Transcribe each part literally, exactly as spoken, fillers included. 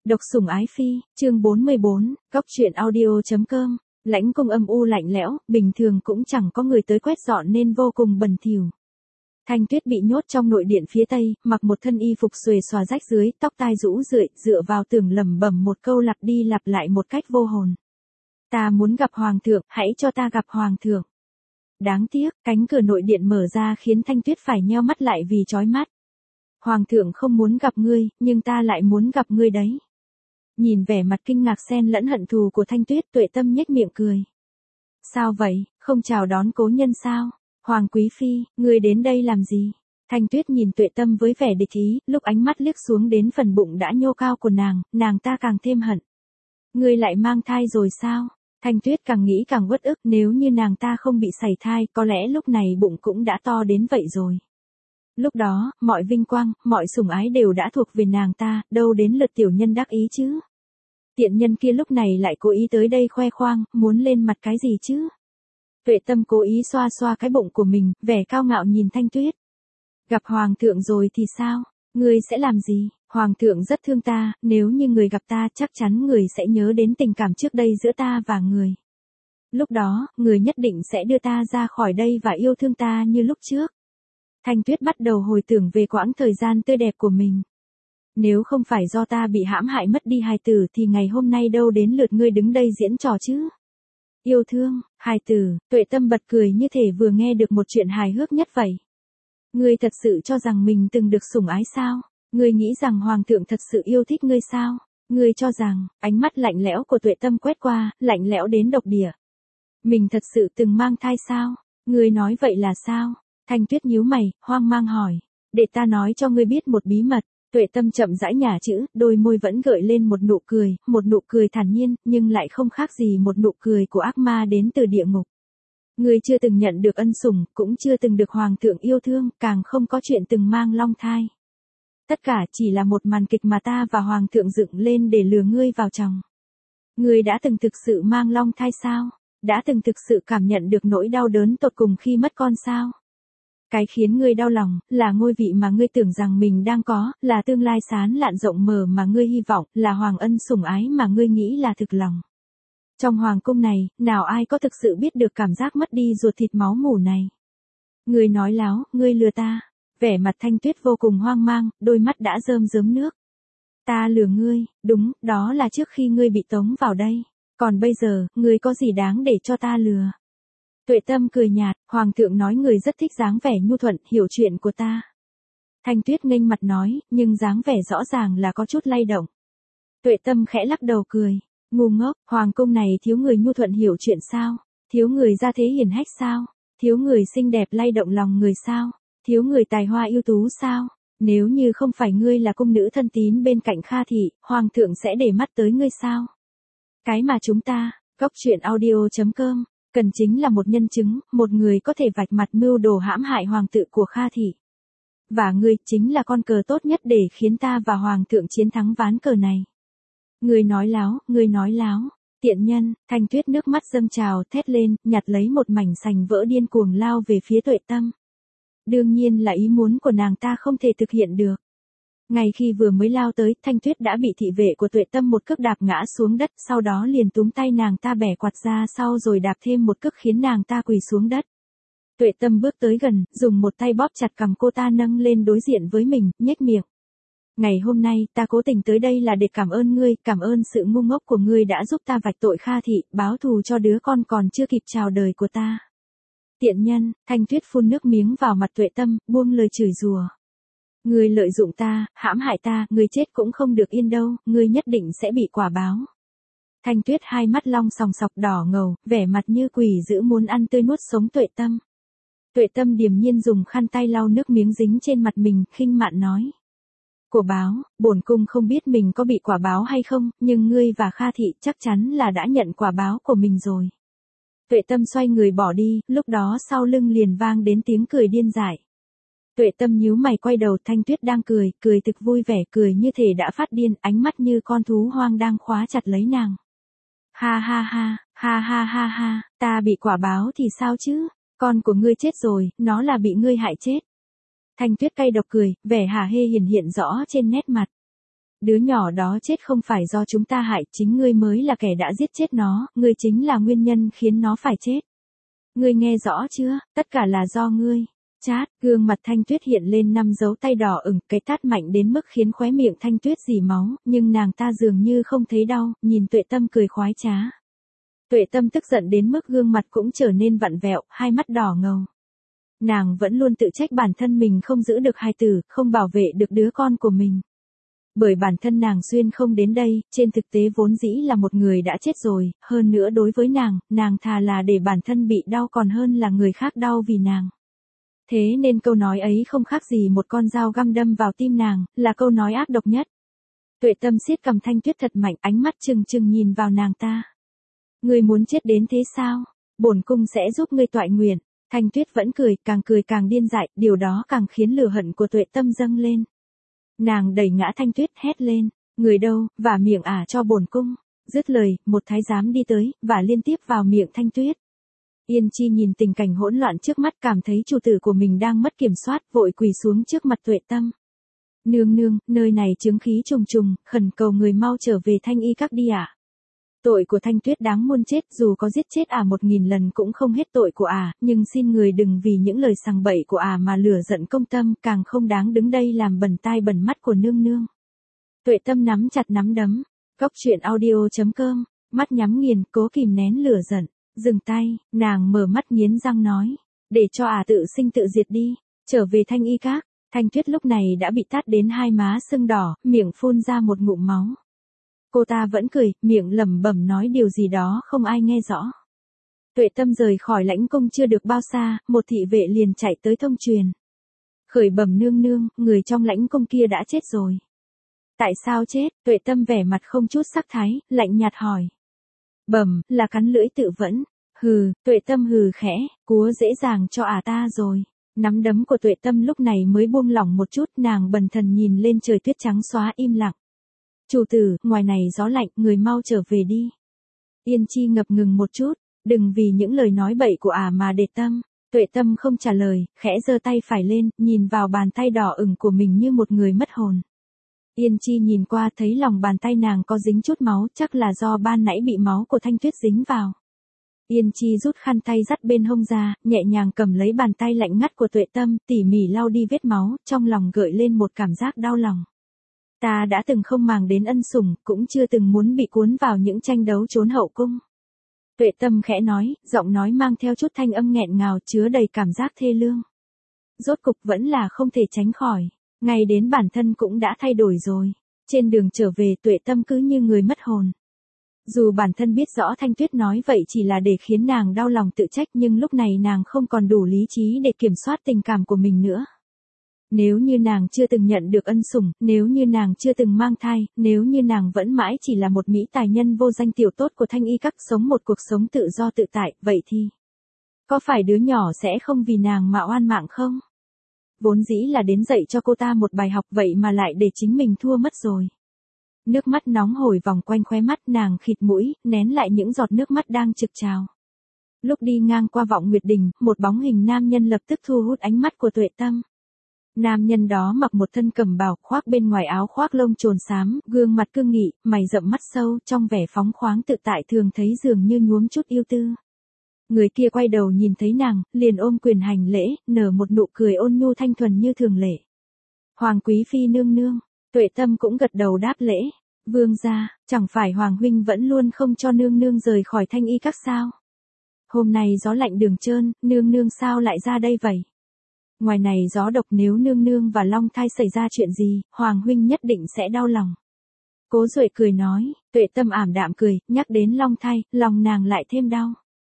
Độc sủng ái phi, chương bốn mươi bốn, góc truyện audio.com, lãnh cung âm u lạnh lẽo, bình thường cũng chẳng có người tới quét dọn nên vô cùng bẩn thỉu. Thanh Tuyết bị nhốt trong nội điện phía tây, mặc một thân y phục xuề xòa rách dưới, tóc tai rũ rượi, dựa vào tường lẩm bẩm một câu lặp đi lặp lại một cách vô hồn. Ta muốn gặp hoàng thượng, hãy cho ta gặp hoàng thượng. Đáng tiếc, cánh cửa nội điện mở ra khiến Thanh Tuyết phải nheo mắt lại vì chói mắt. Hoàng thượng không muốn gặp ngươi, nhưng ta lại muốn gặp ngươi đấy. Nhìn vẻ mặt kinh ngạc xen lẫn hận thù của Thanh Tuyết, Tuệ Tâm nhếch miệng cười. Sao vậy, không chào đón cố nhân sao? Hoàng quý phi, ngươi đến đây làm gì? Thanh Tuyết nhìn Tuệ Tâm với vẻ địch ý, lúc ánh mắt liếc xuống đến phần bụng đã nhô cao của nàng, nàng ta càng thêm hận. Ngươi lại mang thai rồi sao? Thanh Tuyết càng nghĩ càng uất ức, nếu như nàng ta không bị sảy thai, có lẽ lúc này bụng cũng đã to đến vậy rồi. Lúc đó, mọi vinh quang, mọi sủng ái đều đã thuộc về nàng ta, đâu đến lượt tiểu nhân đắc ý chứ. Tiện nhân kia lúc này lại cố ý tới đây khoe khoang, muốn lên mặt cái gì chứ? Tuệ Tâm cố ý xoa xoa cái bụng của mình, vẻ cao ngạo nhìn Thanh Tuyết. Gặp hoàng thượng rồi thì sao? Ngươi sẽ làm gì? Hoàng thượng rất thương ta, nếu như người gặp ta chắc chắn người sẽ nhớ đến tình cảm trước đây giữa ta và người. Lúc đó, người nhất định sẽ đưa ta ra khỏi đây và yêu thương ta như lúc trước. Thanh Tuyết bắt đầu hồi tưởng về quãng thời gian tươi đẹp của mình. Nếu không phải do ta bị hãm hại mất đi hài tử thì ngày hôm nay đâu đến lượt ngươi đứng đây diễn trò chứ? Yêu thương, hài tử, Tuệ Tâm bật cười như thể vừa nghe được một chuyện hài hước nhất vậy. Ngươi thật sự cho rằng mình từng được sủng ái sao? Ngươi nghĩ rằng hoàng thượng thật sự yêu thích ngươi sao? Ngươi cho rằng, ánh mắt lạnh lẽo của Tuệ Tâm quét qua, lạnh lẽo đến độc địa. Mình thật sự từng mang thai sao? Ngươi nói vậy là sao? Thanh Tuyết nhíu mày, hoang mang hỏi. Để ta nói cho ngươi biết một bí mật. Tuệ Tâm chậm rãi nhả chữ, đôi môi vẫn gợi lên một nụ cười, một nụ cười thản nhiên, nhưng lại không khác gì một nụ cười của ác ma đến từ địa ngục. Ngươi chưa từng nhận được ân sủng, cũng chưa từng được hoàng thượng yêu thương, càng không có chuyện từng mang long thai. Tất cả chỉ là một màn kịch mà ta và hoàng thượng dựng lên để lừa ngươi vào chồng. Ngươi đã từng thực sự mang long thai sao? Đã từng thực sự cảm nhận được nỗi đau đớn tột cùng khi mất con sao? Cái khiến ngươi đau lòng, là ngôi vị mà ngươi tưởng rằng mình đang có, là tương lai sáng lạn rộng mở mà ngươi hy vọng, là hoàng ân sủng ái mà ngươi nghĩ là thực lòng. Trong hoàng cung này, nào ai có thực sự biết được cảm giác mất đi ruột thịt máu mủ này? Ngươi nói láo, ngươi lừa ta. Vẻ mặt Thanh Tuyết vô cùng hoang mang, đôi mắt đã rơm rớm nước. Ta lừa ngươi, đúng, đó là trước khi ngươi bị tống vào đây. Còn bây giờ, ngươi có gì đáng để cho ta lừa? Tuệ Tâm cười nhạt, hoàng thượng nói người rất thích dáng vẻ nhu thuận, hiểu chuyện của ta. Thanh Tuyết nghênh mặt nói, nhưng dáng vẻ rõ ràng là có chút lay động. Tuệ Tâm khẽ lắc đầu cười, ngu ngốc, hoàng cung này thiếu người nhu thuận hiểu chuyện sao? Thiếu người gia thế hiển hách sao? Thiếu người xinh đẹp lay động lòng người sao? Thiếu người tài hoa ưu tú sao? Nếu như không phải ngươi là cung nữ thân tín bên cạnh Kha thị, hoàng thượng sẽ để mắt tới ngươi sao? Cái mà chúng ta, góc truyện audio.com, cần chính là một nhân chứng, một người có thể vạch mặt mưu đồ hãm hại hoàng tử của Kha thị. Và ngươi chính là con cờ tốt nhất để khiến ta và hoàng thượng chiến thắng ván cờ này. Ngươi nói láo, ngươi nói láo. Tiện nhân, Thanh Tuyết nước mắt dâng trào, thét lên, nhặt lấy một mảnh sành vỡ điên cuồng lao về phía Tuệ Tâm. Đương nhiên là ý muốn của nàng ta không thể thực hiện được. Ngay khi vừa mới lao tới, Thanh Tuyết đã bị thị vệ của Tuệ Tâm một cước đạp ngã xuống đất, sau đó liền túm tay nàng ta bẻ quạt ra sau rồi đạp thêm một cước khiến nàng ta quỳ xuống đất. Tuệ Tâm bước tới gần, dùng một tay bóp chặt cằm cô ta nâng lên đối diện với mình, nhếch miệng. Ngày hôm nay, ta cố tình tới đây là để cảm ơn ngươi, cảm ơn sự ngu ngốc của ngươi đã giúp ta vạch tội Kha thị, báo thù cho đứa con còn chưa kịp chào đời của ta. Tiện nhân, Thanh Tuyết phun nước miếng vào mặt Tuệ Tâm, buông lời chửi rủa. Ngươi lợi dụng ta, hãm hại ta, ngươi chết cũng không được yên đâu, ngươi nhất định sẽ bị quả báo. Thanh Tuyết hai mắt long sòng sọc đỏ ngầu, vẻ mặt như quỷ dữ muốn ăn tươi nuốt sống Tuệ Tâm. Tuệ Tâm điềm nhiên dùng khăn tay lau nước miếng dính trên mặt mình, khinh mạn nói. Của báo, bổn cung không biết mình có bị quả báo hay không, nhưng ngươi và Kha thị chắc chắn là đã nhận quả báo của mình rồi. Tuệ Tâm xoay người bỏ đi, lúc đó sau lưng liền vang đến tiếng cười điên dại. Tuệ Tâm nhíu mày quay đầu, Thanh Tuyết đang cười, cười thực vui vẻ, cười như thể đã phát điên, ánh mắt như con thú hoang đang khóa chặt lấy nàng. Ha ha ha, ha ha ha ha, ta bị quả báo thì sao chứ? Con của ngươi chết rồi, nó là bị ngươi hại chết. Thanh Tuyết cay độc cười, vẻ hả hê hiển hiện rõ trên nét mặt. Đứa nhỏ đó chết không phải do chúng ta hại, chính ngươi mới là kẻ đã giết chết nó, ngươi chính là nguyên nhân khiến nó phải chết. Ngươi nghe rõ chưa, tất cả là do ngươi. Chát, gương mặt Thanh Tuyết hiện lên năm dấu tay đỏ ửng, cái tát mạnh đến mức khiến khóe miệng Thanh Tuyết rỉ máu, nhưng nàng ta dường như không thấy đau, nhìn Tuệ Tâm cười khoái trá. Tuệ Tâm tức giận đến mức gương mặt cũng trở nên vặn vẹo, hai mắt đỏ ngầu. Nàng vẫn luôn tự trách bản thân mình không giữ được hài tử, không bảo vệ được đứa con của mình. Bởi bản thân nàng xuyên không đến đây, trên thực tế vốn dĩ là một người đã chết rồi, hơn nữa đối với nàng, nàng thà là để bản thân bị đau còn hơn là người khác đau vì nàng. Thế nên câu nói ấy không khác gì một con dao găm đâm vào tim nàng, là câu nói ác độc nhất. Tuệ Tâm siết cầm Thanh Tuyết thật mạnh, ánh mắt trừng trừng nhìn vào nàng ta. Ngươi muốn chết đến thế sao? Bổn cung sẽ giúp ngươi toại nguyện. Thanh Tuyết vẫn cười, càng cười càng điên dại, điều đó càng khiến lửa hận của Tuệ Tâm dâng lên. Nàng đẩy ngã Thanh Tuyết hét lên, người đâu, vả miệng ả cho bổn cung. Dứt lời, một thái giám đi tới, và liên tiếp vào miệng Thanh Tuyết. Yên Chi nhìn tình cảnh hỗn loạn trước mắt, cảm thấy chủ tử của mình đang mất kiểm soát, vội quỳ xuống trước mặt Tuệ Tâm. Nương nương, nơi này chứng khí trùng trùng, khẩn cầu người mau trở về Thanh Y Các đi ạ. À. Tội của Thanh Tuyết đáng muôn chết, dù có giết chết ả à một nghìn lần cũng không hết tội của ả, à, nhưng xin người đừng vì những lời sằng bậy của ả à mà lửa giận công tâm, càng không đáng đứng đây làm bẩn tai bẩn mắt của nương nương. Tuệ Tâm nắm chặt nắm đấm, Cóc truyện audio chấm com, mắt nhắm nghiền, cố kìm nén lửa giận, dừng tay, nàng mở mắt nghiến răng nói, để cho ả à tự sinh tự diệt đi, trở về Thanh Y Các. Thanh Tuyết lúc này đã bị tát đến hai má sưng đỏ, miệng phun ra một ngụm máu. Cô ta vẫn cười, miệng lẩm bẩm nói điều gì đó không ai nghe rõ. Tuệ Tâm rời khỏi lãnh cung chưa được bao xa, một thị vệ liền chạy tới thông truyền. Khởi bẩm nương nương, người trong lãnh cung kia đã chết rồi. Tại sao chết? Tuệ Tâm vẻ mặt không chút sắc thái, lạnh nhạt hỏi. Bẩm, là cắn lưỡi tự vẫn. Hừ, Tuệ Tâm hừ khẽ, cúa dễ dàng cho ả à ta rồi. Nắm đấm của Tuệ Tâm lúc này mới buông lỏng một chút, nàng bần thần nhìn lên trời tuyết trắng xóa im lặng. Chủ tử, ngoài này gió lạnh, người mau trở về đi. Yên Chi ngập ngừng một chút, đừng vì những lời nói bậy của ả à mà để tâm. Tuệ Tâm không trả lời, khẽ giơ tay phải lên, nhìn vào bàn tay đỏ ửng của mình như một người mất hồn. Yên Chi nhìn qua thấy lòng bàn tay nàng có dính chút máu, chắc là do ban nãy bị máu của Thanh Tuyết dính vào. Yên Chi rút khăn tay dắt bên hông ra, nhẹ nhàng cầm lấy bàn tay lạnh ngắt của Tuệ Tâm, tỉ mỉ lau đi vết máu, trong lòng gợi lên một cảm giác đau lòng. Ta đã từng không màng đến ân sủng, cũng chưa từng muốn bị cuốn vào những tranh đấu trốn hậu cung. Tuệ Tâm khẽ nói, giọng nói mang theo chút thanh âm nghẹn ngào chứa đầy cảm giác thê lương. Rốt cục vẫn là không thể tránh khỏi, ngay đến bản thân cũng đã thay đổi rồi. Trên đường trở về Tuệ Tâm cứ như người mất hồn. Dù bản thân biết rõ Thanh Tuyết nói vậy chỉ là để khiến nàng đau lòng tự trách, nhưng lúc này nàng không còn đủ lý trí để kiểm soát tình cảm của mình nữa. Nếu như nàng chưa từng nhận được ân sủng, nếu như nàng chưa từng mang thai, nếu như nàng vẫn mãi chỉ là một mỹ tài nhân vô danh tiểu tốt của Thanh Y Các sống một cuộc sống tự do tự tại, vậy thì có phải đứa nhỏ sẽ không vì nàng mà oan mạng không? Vốn dĩ là đến dạy cho cô ta một bài học, vậy mà lại để chính mình thua mất rồi. Nước mắt nóng hổi vòng quanh khóe mắt, nàng khịt mũi, nén lại những giọt nước mắt đang trực trào. Lúc đi ngang qua Vọng Nguyệt Đình, một bóng hình nam nhân lập tức thu hút ánh mắt của Tuệ Tâm. Nam nhân đó mặc một thân cẩm bào, khoác bên ngoài áo khoác lông trồn xám, gương mặt cương nghị, mày rậm mắt sâu, trong vẻ phóng khoáng tự tại thường thấy dường như nhuốm chút yêu tư. Người kia quay đầu nhìn thấy nàng, liền ôm quyền hành lễ, nở một nụ cười ôn nhu thanh thuần như thường lệ. Hoàng quý phi nương nương. Tuệ Tâm cũng gật đầu đáp lễ. Vương gia, chẳng phải Hoàng huynh vẫn luôn không cho nương nương rời khỏi Thanh Y Các sao? Hôm nay gió lạnh đường trơn, nương nương sao lại ra đây vậy? Ngoài này gió độc, nếu nương nương và Long Thai xảy ra chuyện gì, Hoàng huynh nhất định sẽ đau lòng. Cố Duệ cười nói. Tuệ Tâm ảm đạm cười, nhắc đến Long Thai, lòng nàng lại thêm đau.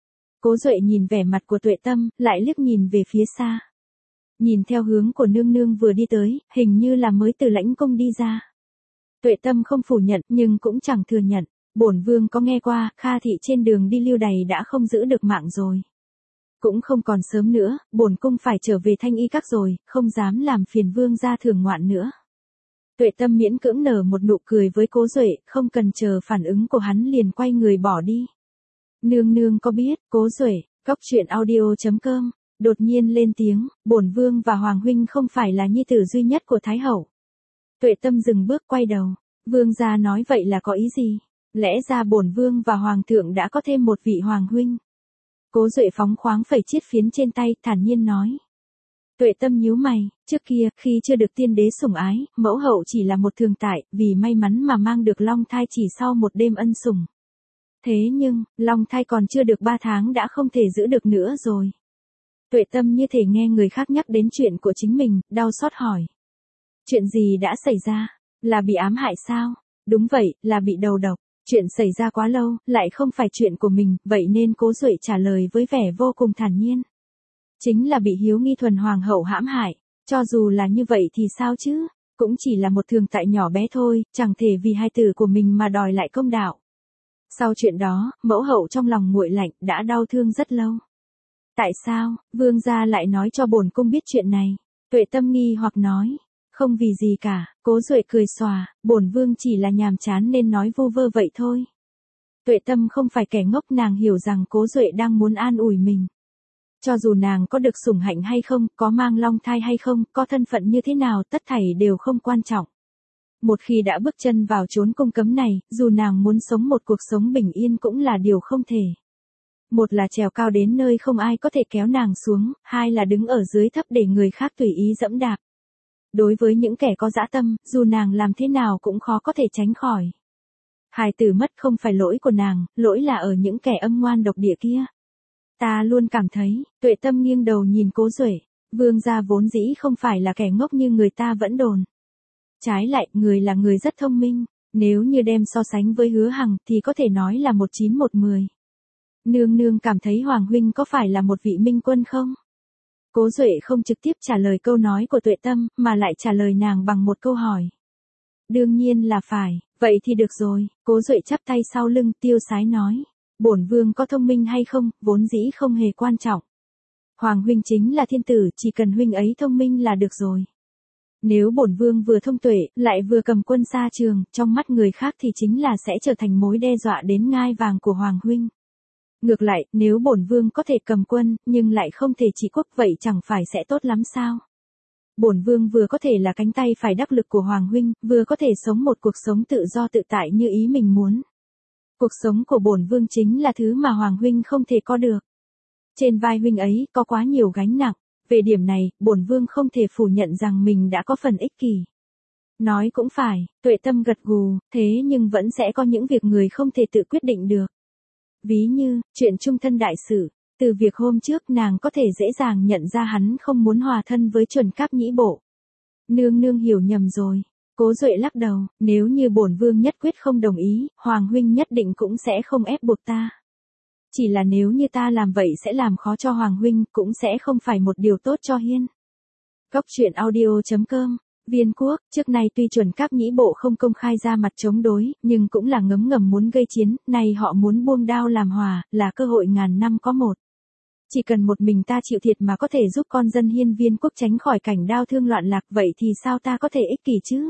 Cố Duệ nhìn vẻ mặt của Tuệ Tâm, lại liếc nhìn về phía xa. Nhìn theo hướng của nương nương vừa đi tới, hình như là mới từ lãnh cung đi ra. Tuệ Tâm không phủ nhận, nhưng cũng chẳng thừa nhận. Bổn vương có nghe qua, Kha thị trên đường đi lưu đày đã không giữ được mạng rồi. Cũng không còn sớm nữa, bổn cung phải trở về Thanh Y Các rồi, không dám làm phiền vương gia thưởng ngoạn nữa. Tuệ Tâm miễn cưỡng nở một nụ cười với Cố Duệ, không cần chờ phản ứng của hắn liền quay người bỏ đi. Nương nương có biết, Cố Duệ, Cóc truyện audio chấm com, đột nhiên lên tiếng, bổn vương và Hoàng huynh không phải là nhi tử duy nhất của Thái hậu. Tuệ Tâm dừng bước quay đầu. Vương gia nói vậy là có ý gì? Lẽ ra bổn vương và hoàng thượng đã có thêm một vị hoàng huynh. Cố Duệ phóng khoáng phẩy chiếc phiến trên tay, thản nhiên nói. Tuệ Tâm nhíu mày, trước kia, khi chưa được tiên đế sủng ái, mẫu hậu chỉ là một thường tại, vì may mắn mà mang được long thai chỉ sau một đêm ân sủng. Thế nhưng, long thai còn chưa được ba tháng đã không thể giữ được nữa rồi. Tuệ Tâm như thể nghe người khác nhắc đến chuyện của chính mình, đau xót hỏi. Chuyện gì đã xảy ra? Là bị ám hại sao? Đúng vậy, là bị đầu độc. Chuyện xảy ra quá lâu, lại không phải chuyện của mình, vậy nên Cố Duệ trả lời với vẻ vô cùng thản nhiên. Chính là bị Hiếu Nghi Thuần hoàng hậu hãm hại. Cho dù là như vậy thì sao chứ? Cũng chỉ là một thường tại nhỏ bé thôi, chẳng thể vì hai tử của mình mà đòi lại công đạo. Sau chuyện đó, mẫu hậu trong lòng nguội lạnh, đã đau thương rất lâu. Tại sao, vương gia lại nói cho bổn cung biết chuyện này? Tuệ Tâm nghi hoặc nói. Không vì gì cả, Cố Duệ cười xòa, bổn vương chỉ là nhàm chán nên nói vu vơ vậy thôi. Tuệ Tâm không phải kẻ ngốc, nàng hiểu rằng Cố Duệ đang muốn an ủi mình. Cho dù nàng có được sủng hạnh hay không, có mang long thai hay không, có thân phận như thế nào, tất thảy đều không quan trọng. Một khi đã bước chân vào chốn cung cấm này, dù nàng muốn sống một cuộc sống bình yên cũng là điều không thể. Một là trèo cao đến nơi không ai có thể kéo nàng xuống, hai là đứng ở dưới thấp để người khác tùy ý dẫm đạp. Đối với những kẻ có dã tâm, dù nàng làm thế nào cũng khó có thể tránh khỏi. Hài tử mất không phải lỗi của nàng, lỗi là ở những kẻ âm ngoan độc địa kia. Ta luôn cảm thấy, Tuệ Tâm nghiêng đầu nhìn Cố Duệ, vương gia vốn dĩ không phải là kẻ ngốc như người ta vẫn đồn. Trái lại, người là người rất thông minh, nếu như đem so sánh với Hứa Hằng thì có thể nói là một chín một mười. Nương nương cảm thấy Hoàng huynh có phải là một vị minh quân không? Cố Duệ không trực tiếp trả lời câu nói của Tuệ Tâm, mà lại trả lời nàng bằng một câu hỏi. Đương nhiên là phải, vậy thì được rồi, Cố Duệ chắp tay sau lưng, tiêu sái nói. Bổn vương có thông minh hay không, vốn dĩ không hề quan trọng. Hoàng huynh chính là thiên tử, chỉ cần huynh ấy thông minh là được rồi. Nếu bổn vương vừa thông tuệ, lại vừa cầm quân xa trường, trong mắt người khác thì chính là sẽ trở thành mối đe dọa đến ngai vàng của Hoàng huynh. Ngược lại, nếu bổn vương có thể cầm quân, nhưng lại không thể trị quốc, vậy chẳng phải sẽ tốt lắm sao? Bổn vương vừa có thể là cánh tay phải đắc lực của Hoàng huynh, vừa có thể sống một cuộc sống tự do tự tại như ý mình muốn. Cuộc sống của bổn vương chính là thứ mà Hoàng huynh không thể có được. Trên vai huynh ấy có quá nhiều gánh nặng, về điểm này, bổn vương không thể phủ nhận rằng mình đã có phần ích kỷ. Nói cũng phải, Tuệ Tâm gật gù, thế nhưng vẫn sẽ có những việc người không thể tự quyết định được. Ví như, chuyện chung thân đại sự, từ việc hôm trước nàng có thể dễ dàng nhận ra hắn không muốn hòa thân với Chuẩn Cáp Nhĩ Bộ. Nương nương hiểu nhầm rồi. Cố Duệ lắc đầu, nếu như bổn vương nhất quyết không đồng ý, Hoàng huynh nhất định cũng sẽ không ép buộc ta. Chỉ là nếu như ta làm vậy sẽ làm khó cho Hoàng huynh, cũng sẽ không phải một điều tốt cho Hiên. Góc truyện audio chấm com. Viên quốc, trước nay tuy Chuẩn Cáp Nhĩ Bộ không công khai ra mặt chống đối, nhưng cũng là ngấm ngầm muốn gây chiến, nay họ muốn buông đao làm hòa, là cơ hội ngàn năm có một. Chỉ cần một mình ta chịu thiệt mà có thể giúp con dân Hiên Viên quốc tránh khỏi cảnh đao thương loạn lạc, vậy thì sao ta có thể ích kỷ chứ?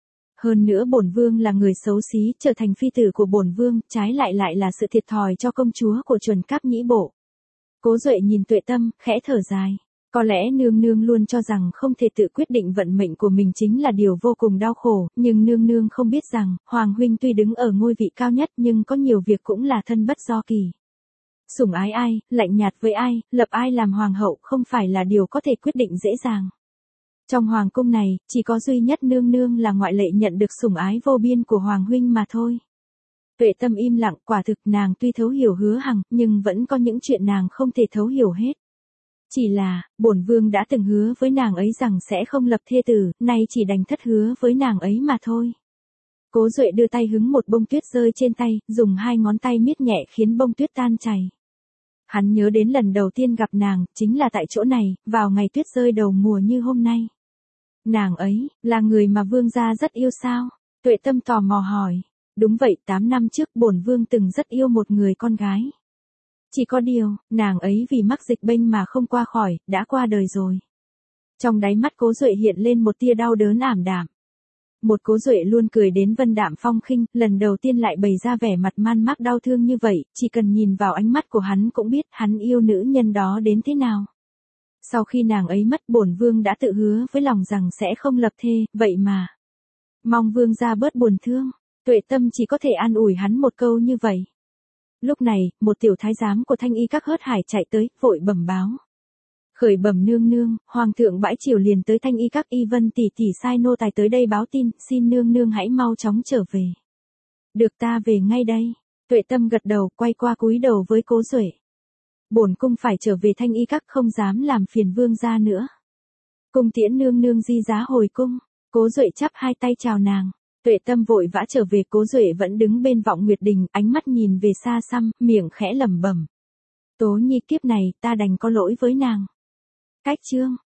Hơn nữa bổn vương là người xấu xí, trở thành phi tử của bổn vương, trái lại lại là sự thiệt thòi cho công chúa của Chuẩn Cáp Nhĩ Bộ. Cố Duệ nhìn Tuệ Tâm, khẽ thở dài. Có lẽ nương nương luôn cho rằng không thể tự quyết định vận mệnh của mình chính là điều vô cùng đau khổ, nhưng nương nương không biết rằng, Hoàng huynh tuy đứng ở ngôi vị cao nhất nhưng có nhiều việc cũng là thân bất do kỳ. Sủng ái ai, lạnh nhạt với ai, lập ai làm hoàng hậu không phải là điều có thể quyết định dễ dàng. Trong hoàng cung này, chỉ có duy nhất nương nương là ngoại lệ nhận được sủng ái vô biên của Hoàng huynh mà thôi. Tuệ Tâm im lặng, quả thực nàng tuy thấu hiểu Hứa Hằng, nhưng vẫn có những chuyện nàng không thể thấu hiểu hết. Chỉ là, bổn vương đã từng hứa với nàng ấy rằng sẽ không lập thê tử, nay chỉ đành thất hứa với nàng ấy mà thôi. Cố Duệ đưa tay hứng một bông tuyết rơi trên tay, dùng hai ngón tay miết nhẹ khiến bông tuyết tan chảy. Hắn nhớ đến lần đầu tiên gặp nàng, chính là tại chỗ này, vào ngày tuyết rơi đầu mùa như hôm nay. Nàng ấy, là người mà vương gia rất yêu sao? Tuệ Tâm tò mò hỏi. Đúng vậy, tám năm trước bổn vương từng rất yêu một người con gái. Chỉ có điều, nàng ấy vì mắc dịch bệnh mà không qua khỏi, đã qua đời rồi. Trong đáy mắt Cố Duệ hiện lên một tia đau đớn ảm đạm. Một Cố Duệ luôn cười đến vân đạm phong khinh, lần đầu tiên lại bày ra vẻ mặt man mác đau thương như vậy, chỉ cần nhìn vào ánh mắt của hắn cũng biết hắn yêu nữ nhân đó đến thế nào. Sau khi nàng ấy mất, bổn vương đã tự hứa với lòng rằng sẽ không lập thê, vậy mà. Mong vương gia bớt buồn thương. Tuệ Tâm chỉ có thể an ủi hắn một câu như vậy. Lúc này, một tiểu thái giám của Thanh Y các hớt hải chạy tới, vội bẩm báo. Khởi bẩm nương nương, hoàng thượng bãi triều liền tới Thanh Y các, Y Vân tỷ tỷ sai nô tài tới đây báo tin, xin nương nương hãy mau chóng trở về. Được, ta về ngay đây. Tuệ Tâm gật đầu, quay qua cúi đầu với Cố Duệ. Bổn cung phải trở về Thanh Y các, không dám làm phiền vương gia nữa. Cung tiễn nương nương di giá hồi cung. Cố Duệ chắp hai tay chào nàng. Tuệ Tâm vội vã trở về, Cố Duệ vẫn đứng bên Vọng Nguyệt Đình, ánh mắt nhìn về xa xăm, miệng khẽ lẩm bẩm. Tố Nhi kiếp này, ta đành có lỗi với nàng. Cách chương